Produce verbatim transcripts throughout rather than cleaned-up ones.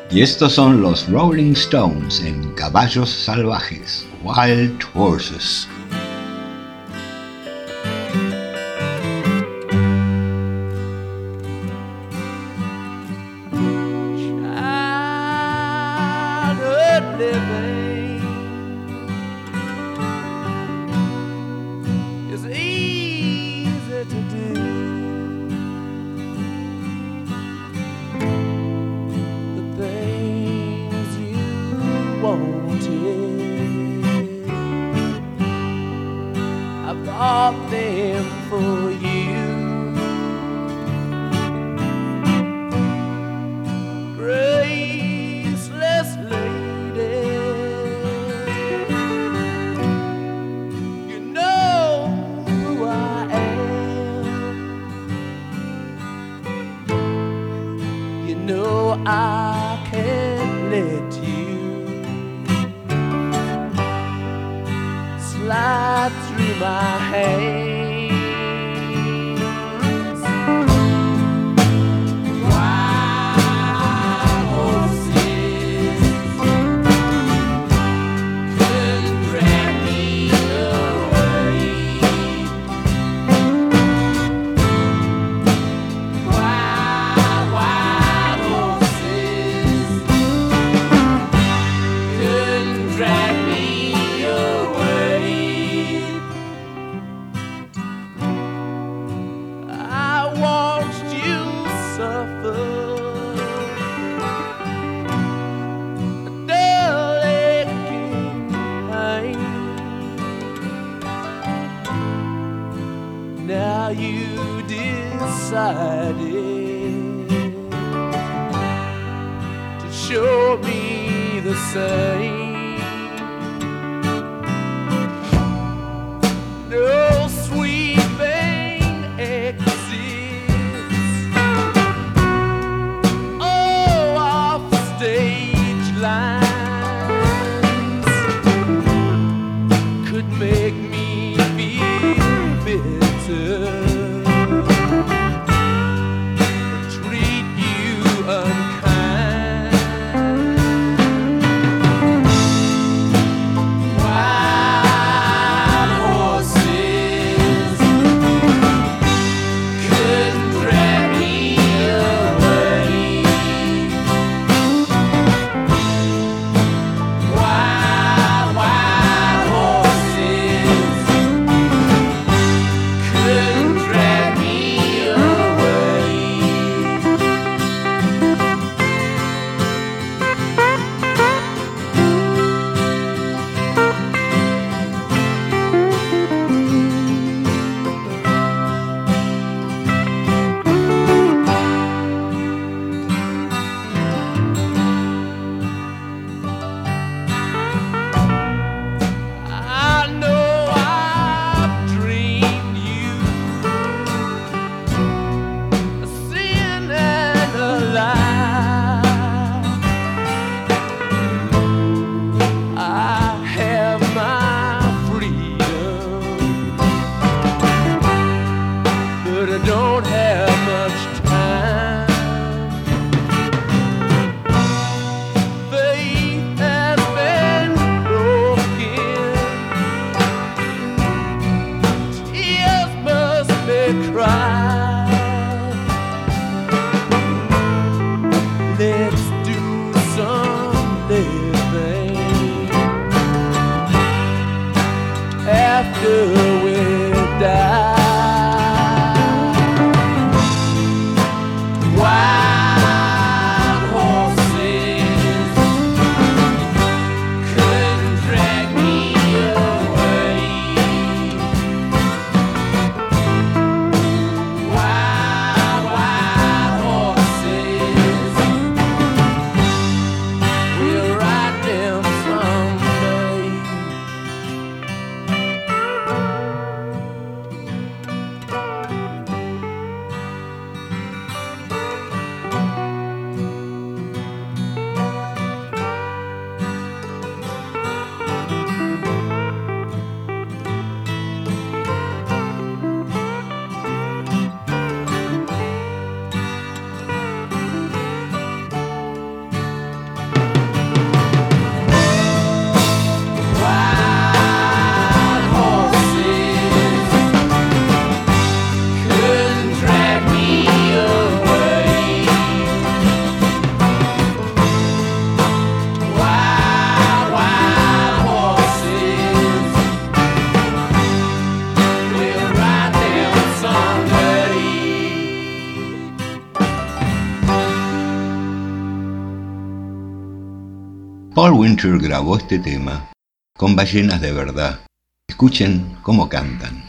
Y estos son los Rolling Stones en Caballos Salvajes, Wild Horses. Paul Winter grabó este tema con ballenas de verdad. Escuchen cómo cantan.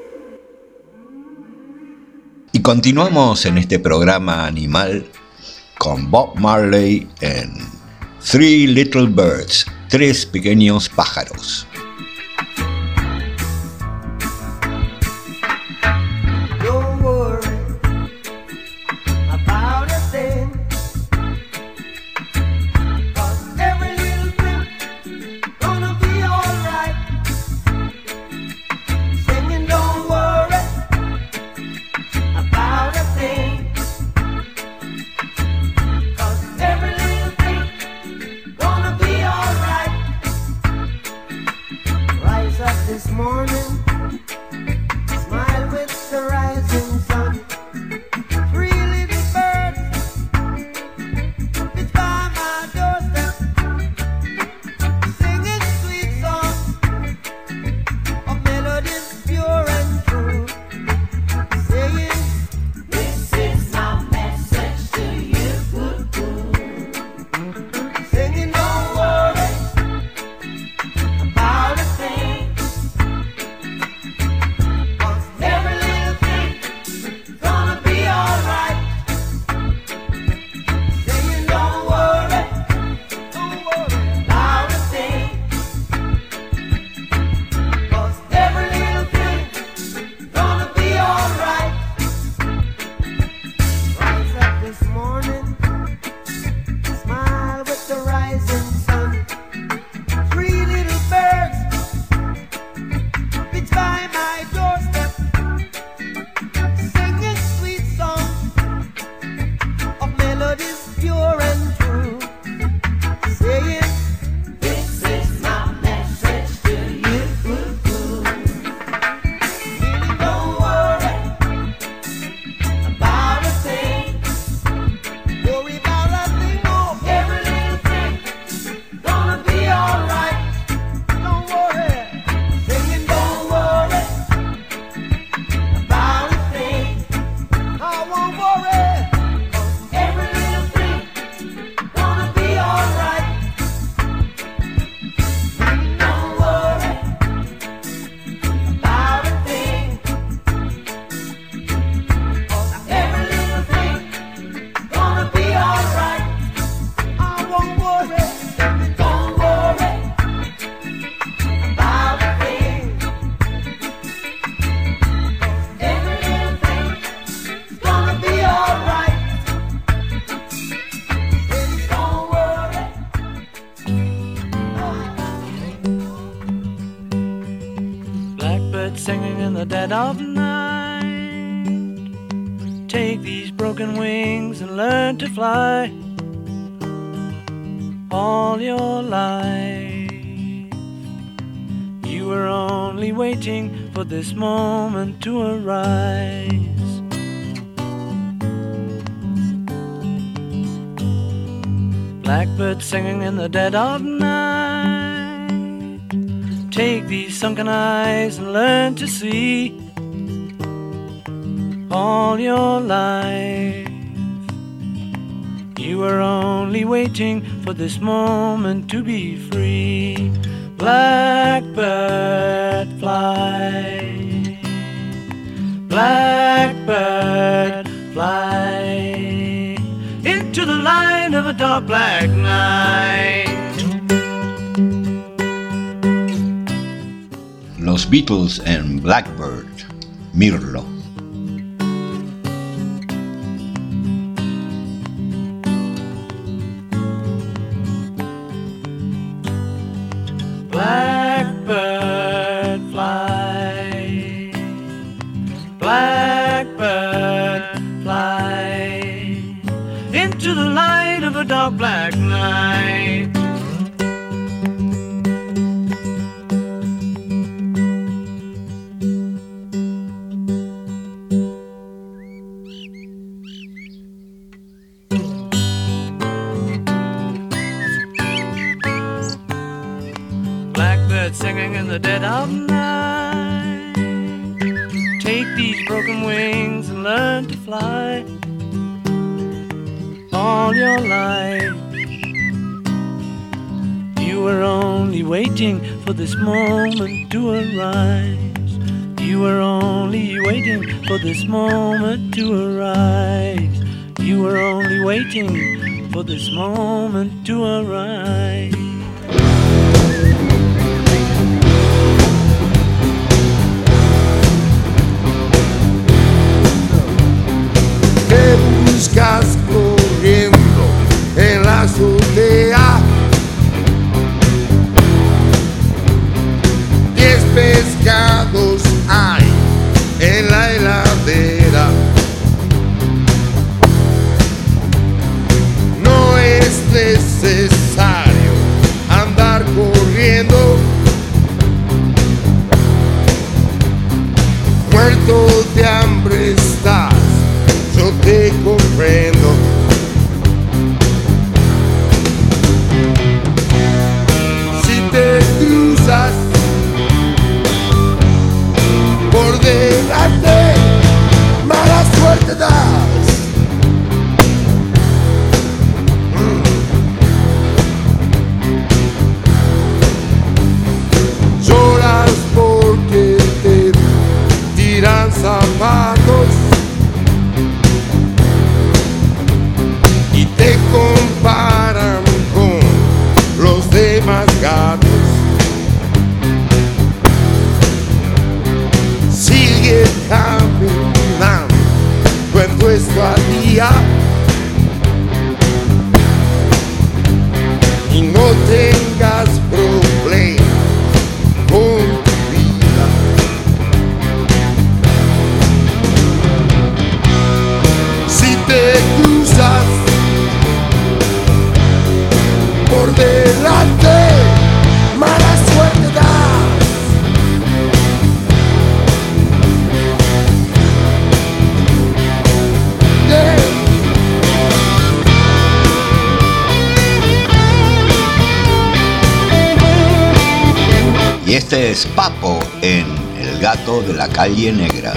Y continuamos en este programa animal con Bob Marley en Three Little Birds, Tres Pequeños Pájaros. Singing in the dead of night. Take these broken wings and learn to fly. All your life you were only waiting for this moment to arise. Blackbird singing in the dead of night. Take these sunken eyes and learn to see. All your life you were only waiting for this moment to be free. Blackbird fly, blackbird fly into the light of a dark black night. Los Beatles en Blackbird, Mirlo. Blackbird fly, blackbird fly into the light of a dark black night. Singing in the dead of night. Take these broken wings and learn to fly. All your life you were only waiting for this moment to arise. You were only waiting for this moment to arise. You were only waiting for this moment to arrive. ¿Qué buscas corriendo en la azotea? Diez pescados hay en la heladera. No es necesario andar corriendo. Muerto de hambre estás, yo te comprendo. Si te cruzas por delante, mala suerte das. Mm. Lloras porque te tiran zapatos y te comparan con los demás gatos. Sigue caminando en tu estadía y no tengas problemas con tu vida. Si te cruzas por delante, mala suerte das. Y este es Papo en El Gato de la Calle Negra.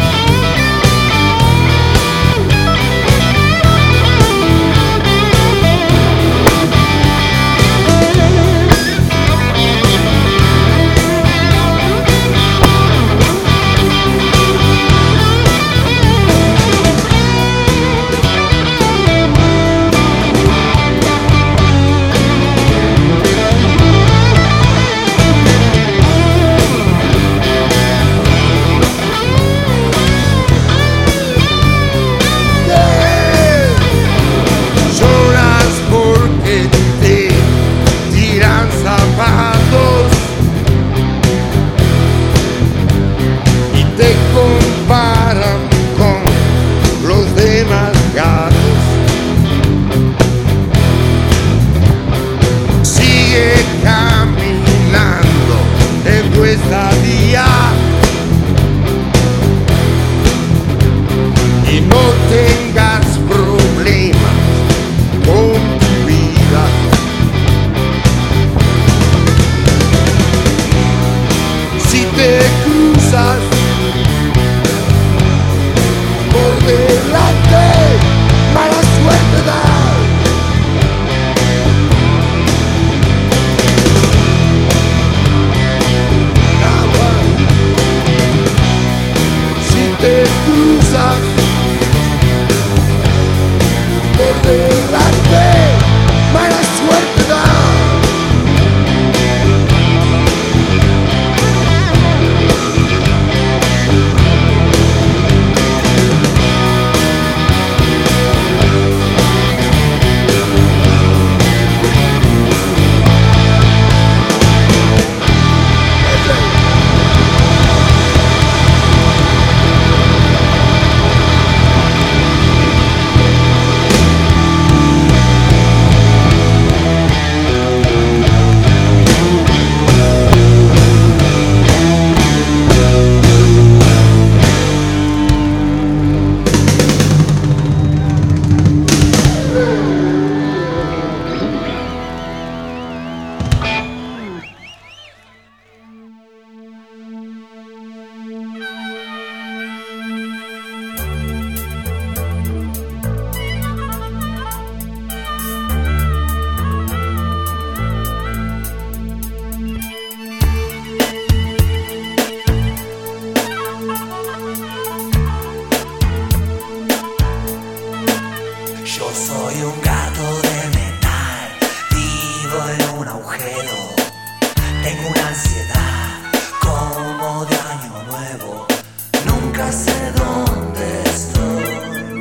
soy un gato de metal, vivo en un agujero. Tengo una ansiedad como de año nuevo. Nunca sé dónde estoy.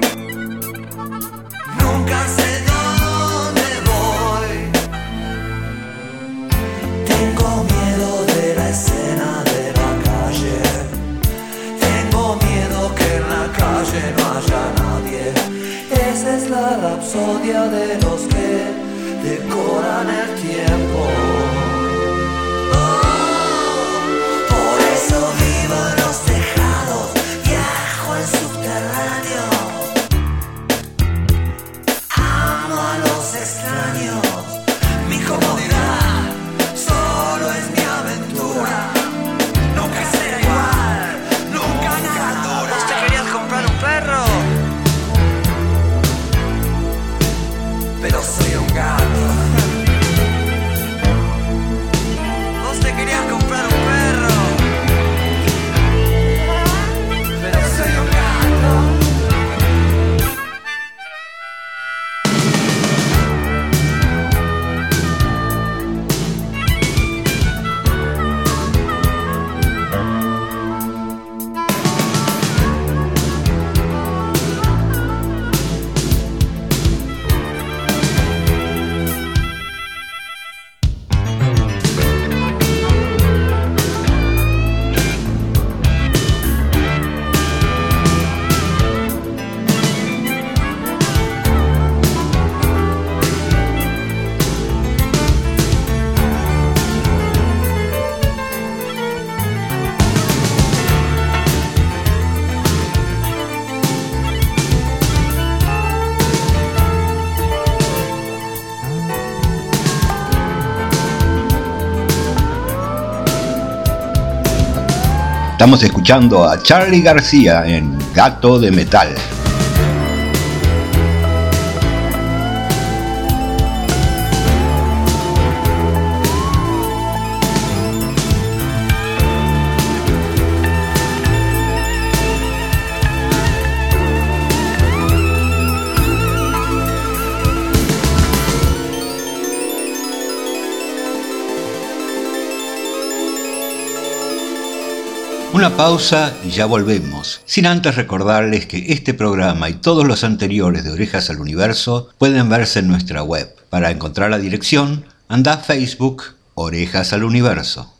Nunca sé dónde voy. Tengo miedo de la escena de la calle. Tengo miedo que en la calle no haya nadie. Esa es la rapsodia de los que decoran el tiempo. Vivo en los tejados, viajo en subterráneo. Amo a los extraños. Mi comodidad solo es mi aventura. Nunca será igual, nunca nada dura. ¿Vos te querías comprar un perro? Pero soy un gato. ¿Vos te querías comprar un perro? Estamos escuchando a Charly García en Gato de Metal. Una pausa y ya volvemos, sin antes recordarles que este programa y todos los anteriores de Orejas al Universo pueden verse en nuestra web. Para encontrar la dirección, anda a Facebook Orejas al Universo.